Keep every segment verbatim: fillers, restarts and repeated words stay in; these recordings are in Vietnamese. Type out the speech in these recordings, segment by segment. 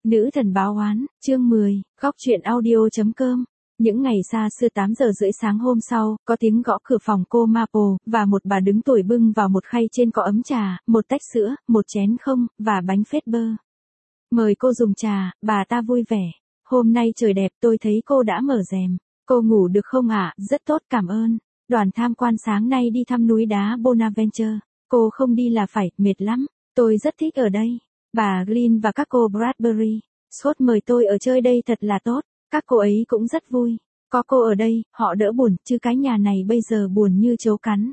Nữ thần báo oán, chương mười, góc truyện audio.com. Những ngày xa xưa tám giờ rưỡi sáng hôm sau, có tiếng gõ cửa phòng cô Maple, và một bà đứng tuổi bưng vào một khay trên có ấm trà, một tách sữa, một chén không, và bánh phết bơ. Mời cô dùng trà, bà ta vui vẻ. Hôm nay trời đẹp, tôi thấy cô đã mở rèm. Cô ngủ được không ạ? À? Rất tốt, cảm ơn. Đoàn tham quan sáng nay đi thăm núi đá Bonaventure. Cô không đi là phải, mệt lắm. Tôi rất thích ở đây. Bà Glynn và các cô Bradbury, Scott mời tôi ở chơi đây thật là tốt, các cô ấy cũng rất vui. Có cô ở đây, họ đỡ buồn, chứ cái nhà này bây giờ buồn như trấu cắn.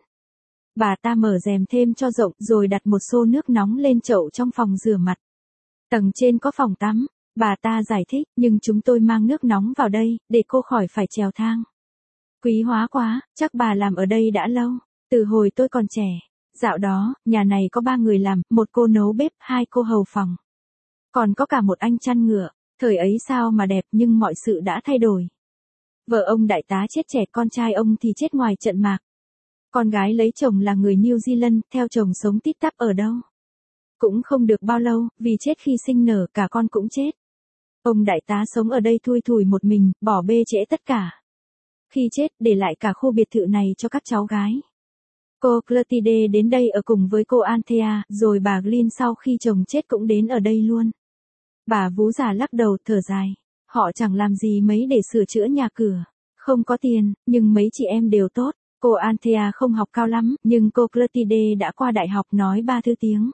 Bà ta mở rèm thêm cho rộng rồi đặt một xô nước nóng lên chậu trong phòng rửa mặt. Tầng trên có phòng tắm, bà ta giải thích, nhưng chúng tôi mang nước nóng vào đây, để cô khỏi phải trèo thang. Quý hóa quá, chắc bà làm ở đây đã lâu, từ hồi tôi còn trẻ. Dạo đó, nhà này có ba người làm, một cô nấu bếp, hai cô hầu phòng. Còn có cả một anh chăn ngựa, thời ấy sao mà đẹp nhưng mọi sự đã thay đổi. Vợ ông đại tá chết trẻ, con trai ông thì chết ngoài trận mạc. Con gái lấy chồng là người New Zealand, theo chồng sống tít tắp ở đâu. Cũng không được bao lâu, vì chết khi sinh nở, cả con cũng chết. Ông đại tá sống ở đây thui thủi một mình, bỏ bê trễ tất cả. Khi chết, để lại cả khu biệt thự này cho các cháu gái. Cô Clotilde đến đây ở cùng với cô Anthea, rồi bà Glynn sau khi chồng chết cũng đến ở đây luôn. Bà vú già lắc đầu thở dài. Họ chẳng làm gì mấy để sửa chữa nhà cửa. Không có tiền, nhưng mấy chị em đều tốt. Cô Anthea không học cao lắm, nhưng cô Clotilde đã qua đại học nói ba thứ tiếng.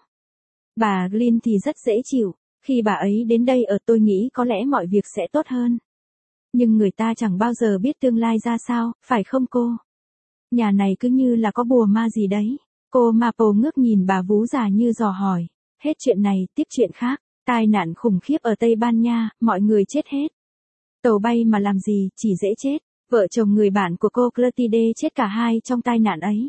Bà Glynn thì rất dễ chịu. Khi bà ấy đến đây ở tôi nghĩ có lẽ mọi việc sẽ tốt hơn. Nhưng người ta chẳng bao giờ biết tương lai ra sao, phải không cô? Nhà này cứ như là có bùa ma gì đấy. Cô Maple ngước nhìn bà vú già như dò hỏi. Hết chuyện này, tiếp chuyện khác. Tai nạn khủng khiếp ở Tây Ban Nha, mọi người chết hết. Tàu bay mà làm gì, chỉ dễ chết. Vợ chồng người bạn của cô Clotilde chết cả hai trong tai nạn ấy.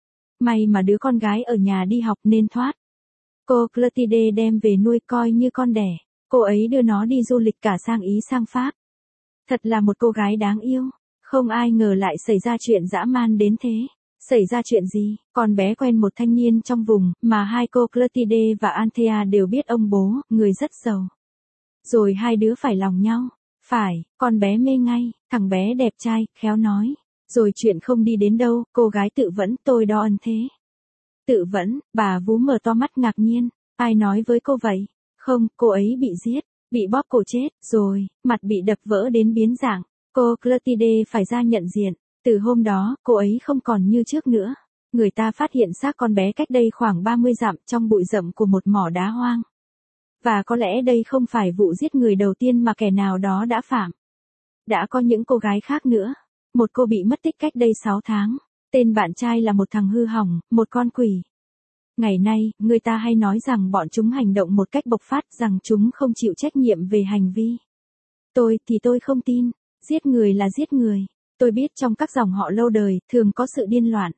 May mà đứa con gái ở nhà đi học nên thoát. Cô Clotilde đem về nuôi coi như con đẻ. Cô ấy đưa nó đi du lịch cả sang Ý sang Pháp. Thật là một cô gái đáng yêu. Không ai ngờ lại xảy ra chuyện dã man đến thế. Xảy ra chuyện gì? Con bé quen một thanh niên trong vùng, mà hai cô Clotilde và Anthea đều biết ông bố, người rất giàu. Rồi hai đứa phải lòng nhau. Phải, con bé mê ngay, thằng bé đẹp trai, khéo nói. Rồi chuyện không đi đến đâu, cô gái tự vẫn, tôi đo ân thế. Tự vẫn, bà vú mở to mắt ngạc nhiên. Ai nói với cô vậy? Không, cô ấy bị giết, bị bóp cổ chết, rồi, mặt bị đập vỡ đến biến dạng. Cô Clotilde phải ra nhận diện. Từ hôm đó, cô ấy không còn như trước nữa. Người ta phát hiện xác con bé cách đây khoảng ba mươi dặm trong bụi rậm của một mỏ đá hoang. Và có lẽ đây không phải vụ giết người đầu tiên mà kẻ nào đó đã phạm. Đã có những cô gái khác nữa. Một cô bị mất tích cách đây sáu tháng. Tên bạn trai là một thằng hư hỏng, một con quỷ. Ngày nay, người ta hay nói rằng bọn chúng hành động một cách bộc phát, rằng chúng không chịu trách nhiệm về hành vi. Tôi thì tôi không tin. Giết người là giết người. Tôi biết trong các dòng họ lâu đời, thường có sự điên loạn.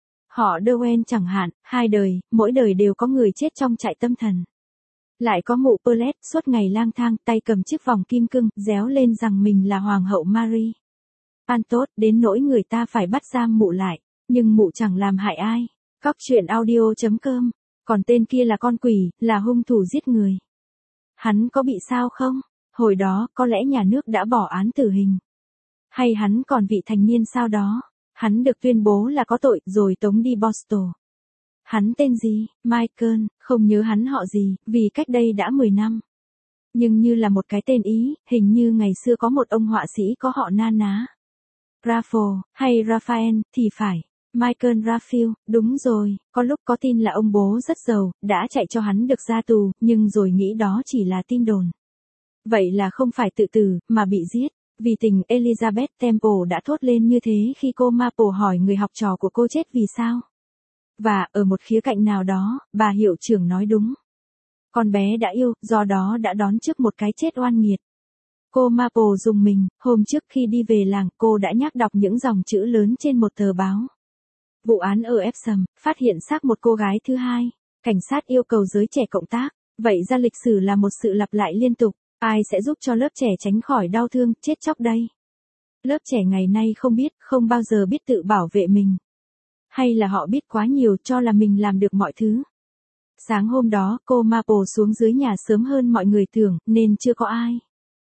Họ Derwen chẳng hạn, hai đời, mỗi đời đều có người chết trong trại tâm thần. Lại có mụ Perlet, suốt ngày lang thang, tay cầm chiếc vòng kim cương, réo lên rằng mình là Hoàng hậu Marie. An tốt, đến nỗi người ta phải bắt giam mụ lại, nhưng mụ chẳng làm hại ai. Góc truyện audio.com. Còn tên kia là con quỷ, là hung thủ giết người. Hắn có bị sao không? Hồi đó, có lẽ nhà nước đã bỏ án tử hình. Hay hắn còn vị thành niên sao đó? Hắn được tuyên bố là có tội, rồi tống đi Boston. Hắn tên gì? Michael, không nhớ hắn họ gì, vì cách đây đã mười năm. Nhưng như là một cái tên Ý, hình như ngày xưa có một ông họa sĩ có họ na ná. Raffo, hay Raphael, thì phải. Michael Raphael, đúng rồi, có lúc có tin là ông bố rất giàu, đã chạy cho hắn được ra tù, nhưng rồi nghĩ đó chỉ là tin đồn. Vậy là không phải tự tử, mà bị giết. Vì tình Elizabeth Temple đã thốt lên như thế khi cô Maple hỏi người học trò của cô chết vì sao. Và, ở một khía cạnh nào đó, bà hiệu trưởng nói đúng. Con bé đã yêu, do đó đã đón trước một cái chết oan nghiệt. Cô Maple dùng mình, hôm trước khi đi về làng, cô đã nhắc đọc những dòng chữ lớn trên một tờ báo. Vụ án ở Epsom, phát hiện xác một cô gái thứ hai. Cảnh sát yêu cầu giới trẻ cộng tác. Vậy ra lịch sử là một sự lặp lại liên tục. Ai sẽ giúp cho lớp trẻ tránh khỏi đau thương, chết chóc đây? Lớp trẻ ngày nay không biết, không bao giờ biết tự bảo vệ mình. Hay là họ biết quá nhiều cho là mình làm được mọi thứ? Sáng hôm đó, cô Maple xuống dưới nhà sớm hơn mọi người tưởng, nên chưa có ai.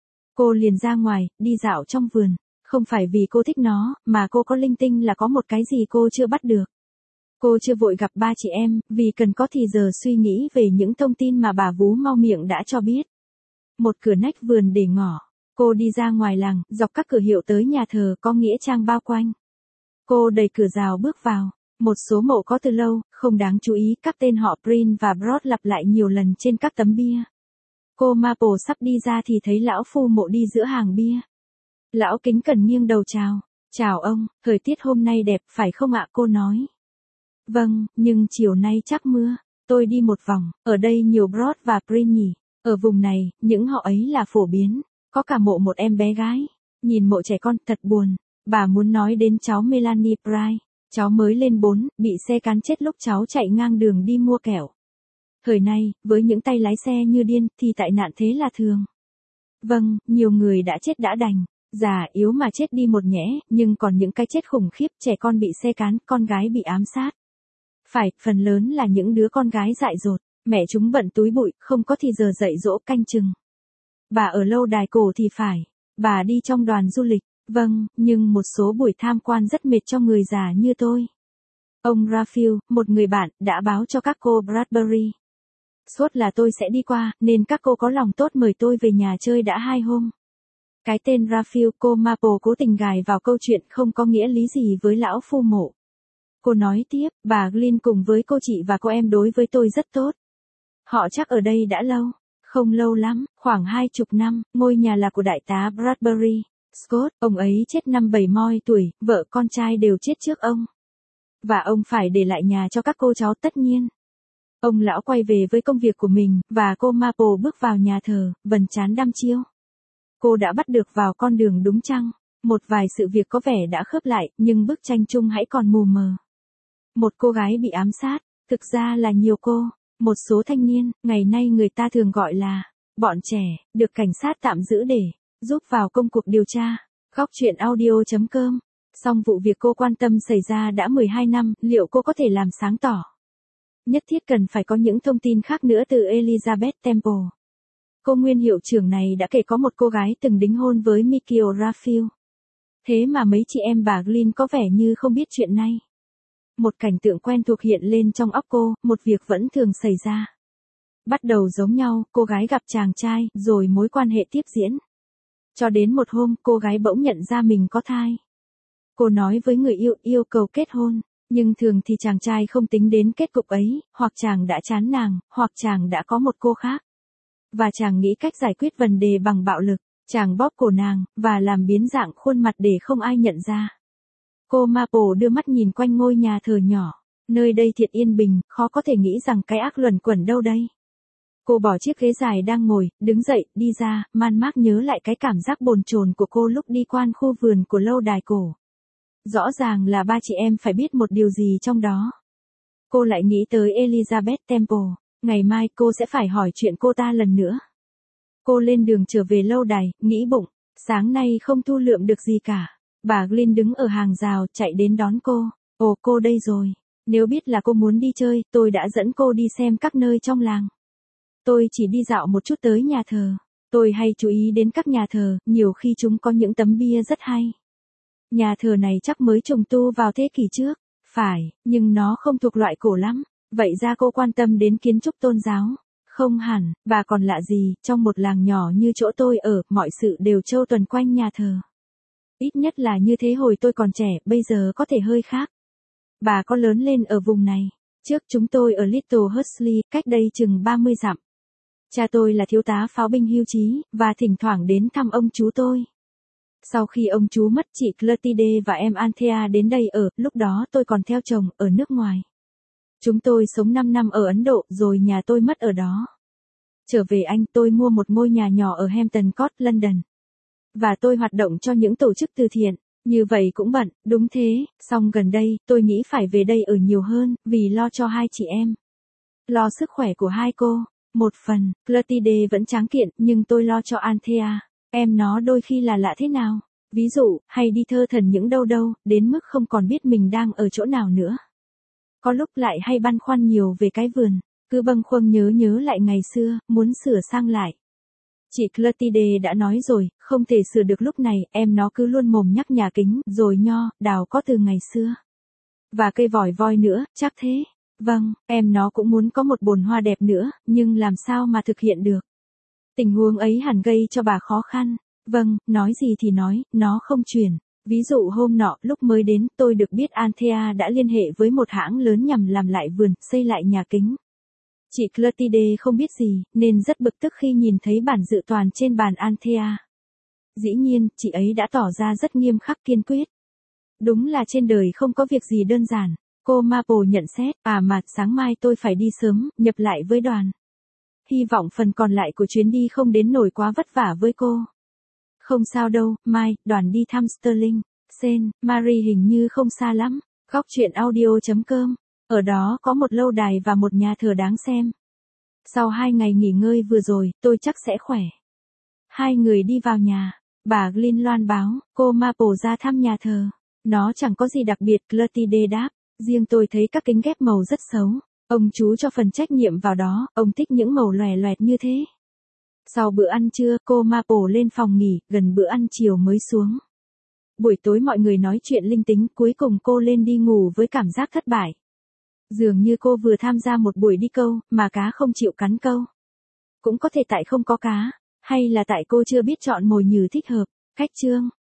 Cô liền ra ngoài, đi dạo trong vườn. Không phải vì cô thích nó, mà cô có linh tinh là có một cái gì cô chưa bắt được. Cô chưa vội gặp ba chị em, vì cần có thì giờ suy nghĩ về những thông tin mà bà vú mau miệng đã cho biết. Một cửa nách vườn để ngỏ. Cô đi ra ngoài làng, dọc các cửa hiệu tới nhà thờ có nghĩa trang bao quanh. Cô đẩy cửa rào bước vào. Một số mộ có từ lâu, không đáng chú ý, các tên họ Prin và Broad lặp lại nhiều lần trên các tấm bia. Cô Maple sắp đi ra thì thấy lão phu mộ đi giữa hàng bia. Lão kính cẩn nghiêng đầu chào. Chào ông, thời tiết hôm nay đẹp phải không ạ, cô nói. Vâng, nhưng chiều nay chắc mưa. Tôi đi một vòng, ở đây nhiều Broad và Prin nhỉ. Ở vùng này, những họ ấy là phổ biến. Có cả mộ một em bé gái. Nhìn mộ trẻ con thật buồn. Bà muốn nói đến cháu Melanie Price. Cháu mới lên bốn, bị xe cán chết lúc cháu chạy ngang đường đi mua kẹo. Thời nay, với những tay lái xe như điên, thì tại nạn thế là thường. Vâng, nhiều người đã chết đã đành. Già yếu mà chết đi một nhẽ, nhưng còn những cái chết khủng khiếp, trẻ con bị xe cán, con gái bị ám sát. Phải, phần lớn là những đứa con gái dại dột, mẹ chúng bận túi bụi, không có thì giờ dạy dỗ canh chừng. Bà ở lâu đài cổ thì phải, bà đi trong đoàn du lịch. Vâng, nhưng một số buổi tham quan rất mệt cho người già như tôi. Ông Raphael, một người bạn, đã báo cho các cô Bradbury. Suốt là tôi sẽ đi qua, nên các cô có lòng tốt mời tôi về nhà chơi đã hai hôm. Cái tên Raphael cô Maple cố tình gài vào câu chuyện không có nghĩa lý gì với lão phu mộ. Cô nói tiếp, bà Glynn cùng với cô chị và cô em đối với tôi rất tốt. Họ chắc ở đây đã lâu. Không lâu lắm, khoảng hai chục năm, ngôi nhà là của đại tá Bradbury. Scott, ông ấy chết năm bảy mươi tuổi, vợ con trai đều chết trước ông. Và ông phải để lại nhà cho các cô cháu tất nhiên. Ông lão quay về với công việc của mình, và cô Maple bước vào nhà thờ, vầng trán đăm chiêu. Cô đã bắt được vào con đường đúng chăng? Một vài sự việc có vẻ đã khớp lại, nhưng bức tranh chung hãy còn mù mờ. Một cô gái bị ám sát, thực ra là nhiều cô. Một số thanh niên, ngày nay người ta thường gọi là bọn trẻ, được cảnh sát tạm giữ để giúp vào công cuộc điều tra. Góc truyện audio chấm com. Song vụ việc cô quan tâm xảy ra đã mười hai năm, liệu cô có thể làm sáng tỏ? Nhất thiết cần phải có những thông tin khác nữa từ Elizabeth Temple. Cô nguyên hiệu trưởng này đã kể có một cô gái từng đính hôn với Michael Raphael. Thế mà mấy chị em bà Glynn có vẻ như không biết chuyện này. Một cảnh tượng quen thuộc hiện lên trong óc cô, một việc vẫn thường xảy ra. Bắt đầu giống nhau, cô gái gặp chàng trai, rồi mối quan hệ tiếp diễn. Cho đến một hôm, cô gái bỗng nhận ra mình có thai. Cô nói với người yêu, yêu cầu kết hôn, nhưng thường thì chàng trai không tính đến kết cục ấy, hoặc chàng đã chán nàng, hoặc chàng đã có một cô khác. Và chàng nghĩ cách giải quyết vấn đề bằng bạo lực, chàng bóp cổ nàng, và làm biến dạng khuôn mặt để không ai nhận ra. Cô Maple đưa mắt nhìn quanh ngôi nhà thờ nhỏ, nơi đây thiệt yên bình, khó có thể nghĩ rằng cái ác luẩn quẩn đâu đây. Cô bỏ chiếc ghế dài đang ngồi, đứng dậy, đi ra, man mác nhớ lại cái cảm giác bồn chồn của cô lúc đi quan khu vườn của lâu đài cổ. Rõ ràng là ba chị em phải biết một điều gì trong đó. Cô lại nghĩ tới Elizabeth Temple, ngày mai cô sẽ phải hỏi chuyện cô ta lần nữa. Cô lên đường trở về lâu đài, nghĩ bụng, sáng nay không thu lượm được gì cả. Bà Glynn đứng ở hàng rào, chạy đến đón cô. Ồ, cô đây rồi. Nếu biết là cô muốn đi chơi, tôi đã dẫn cô đi xem các nơi trong làng. Tôi chỉ đi dạo một chút tới nhà thờ. Tôi hay chú ý đến các nhà thờ, nhiều khi chúng có những tấm bia rất hay. Nhà thờ này chắc mới trùng tu vào thế kỷ trước. Phải, nhưng nó không thuộc loại cổ lắm. Vậy ra cô quan tâm đến kiến trúc tôn giáo. Không hẳn, bà còn lạ gì, trong một làng nhỏ như chỗ tôi ở, mọi sự đều trâu tuần quanh nhà thờ. Ít nhất là như thế hồi tôi còn trẻ, bây giờ có thể hơi khác. Bà có lớn lên ở vùng này. Trước chúng tôi ở Little Hursley, cách đây chừng ba mươi dặm. Cha tôi là thiếu tá pháo binh hưu trí, và thỉnh thoảng đến thăm ông chú tôi. Sau khi ông chú mất, chị Clotilde và em Anthea đến đây ở, lúc đó tôi còn theo chồng, ở nước ngoài. Chúng tôi sống năm năm ở Ấn Độ, rồi nhà tôi mất ở đó. Trở về Anh, tôi mua một ngôi nhà nhỏ ở Hampton Court, London. Và tôi hoạt động cho những tổ chức từ thiện. Như vậy cũng bận, đúng thế, song gần đây, tôi nghĩ phải về đây ở nhiều hơn, vì lo cho hai chị em. Lo sức khỏe của hai cô. Một phần, Clotilde vẫn tráng kiện, nhưng tôi lo cho Anthea. Em nó đôi khi là lạ thế nào. Ví dụ, hay đi thơ thần những đâu đâu, đến mức không còn biết mình đang ở chỗ nào nữa. Có lúc lại hay băn khoăn nhiều về cái vườn. Cứ bâng khuâng nhớ nhớ lại ngày xưa, muốn sửa sang lại. Chị Clotilde đã nói rồi, không thể sửa được lúc này, em nó cứ luôn mồm nhắc nhà kính, rồi nho, đào có từ ngày xưa. Và cây vòi voi nữa, chắc thế. Vâng, em nó cũng muốn có một bồn hoa đẹp nữa, nhưng làm sao mà thực hiện được. Tình huống ấy hẳn gây cho bà khó khăn. Vâng, nói gì thì nói, nó không chuyển. Ví dụ hôm nọ, lúc mới đến, tôi được biết Anthea đã liên hệ với một hãng lớn nhằm làm lại vườn, xây lại nhà kính. Chị Clotilde không biết gì, nên rất bực tức khi nhìn thấy bản dự toán trên bàn Anthea. Dĩ nhiên, chị ấy đã tỏ ra rất nghiêm khắc kiên quyết. Đúng là trên đời không có việc gì đơn giản. Cô Maple nhận xét, à mà, sáng mai tôi phải đi sớm, nhập lại với đoàn. Hy vọng phần còn lại của chuyến đi không đến nổi quá vất vả với cô. Không sao đâu, mai, đoàn đi thăm Sterling, Saint Mary hình như không xa lắm. Góc truyện audio chấm com. Ở đó có một lâu đài và một nhà thờ đáng xem. Sau hai ngày nghỉ ngơi vừa rồi, tôi chắc sẽ khỏe. Hai người đi vào nhà. Bà Glynn loan báo, cô Maple ra thăm nhà thờ. Nó chẳng có gì đặc biệt, Clotilde đáp. Riêng tôi thấy các kính ghép màu rất xấu. Ông chú cho phần trách nhiệm vào đó, ông thích những màu lòe loẹt như thế. Sau bữa ăn trưa, cô Maple lên phòng nghỉ, gần bữa ăn chiều mới xuống. Buổi tối mọi người nói chuyện linh tính, cuối cùng cô lên đi ngủ với cảm giác thất bại. Dường như cô vừa tham gia một buổi đi câu, mà cá không chịu cắn câu. Cũng có thể tại không có cá, hay là tại cô chưa biết chọn mồi nhử thích hợp. Cách chương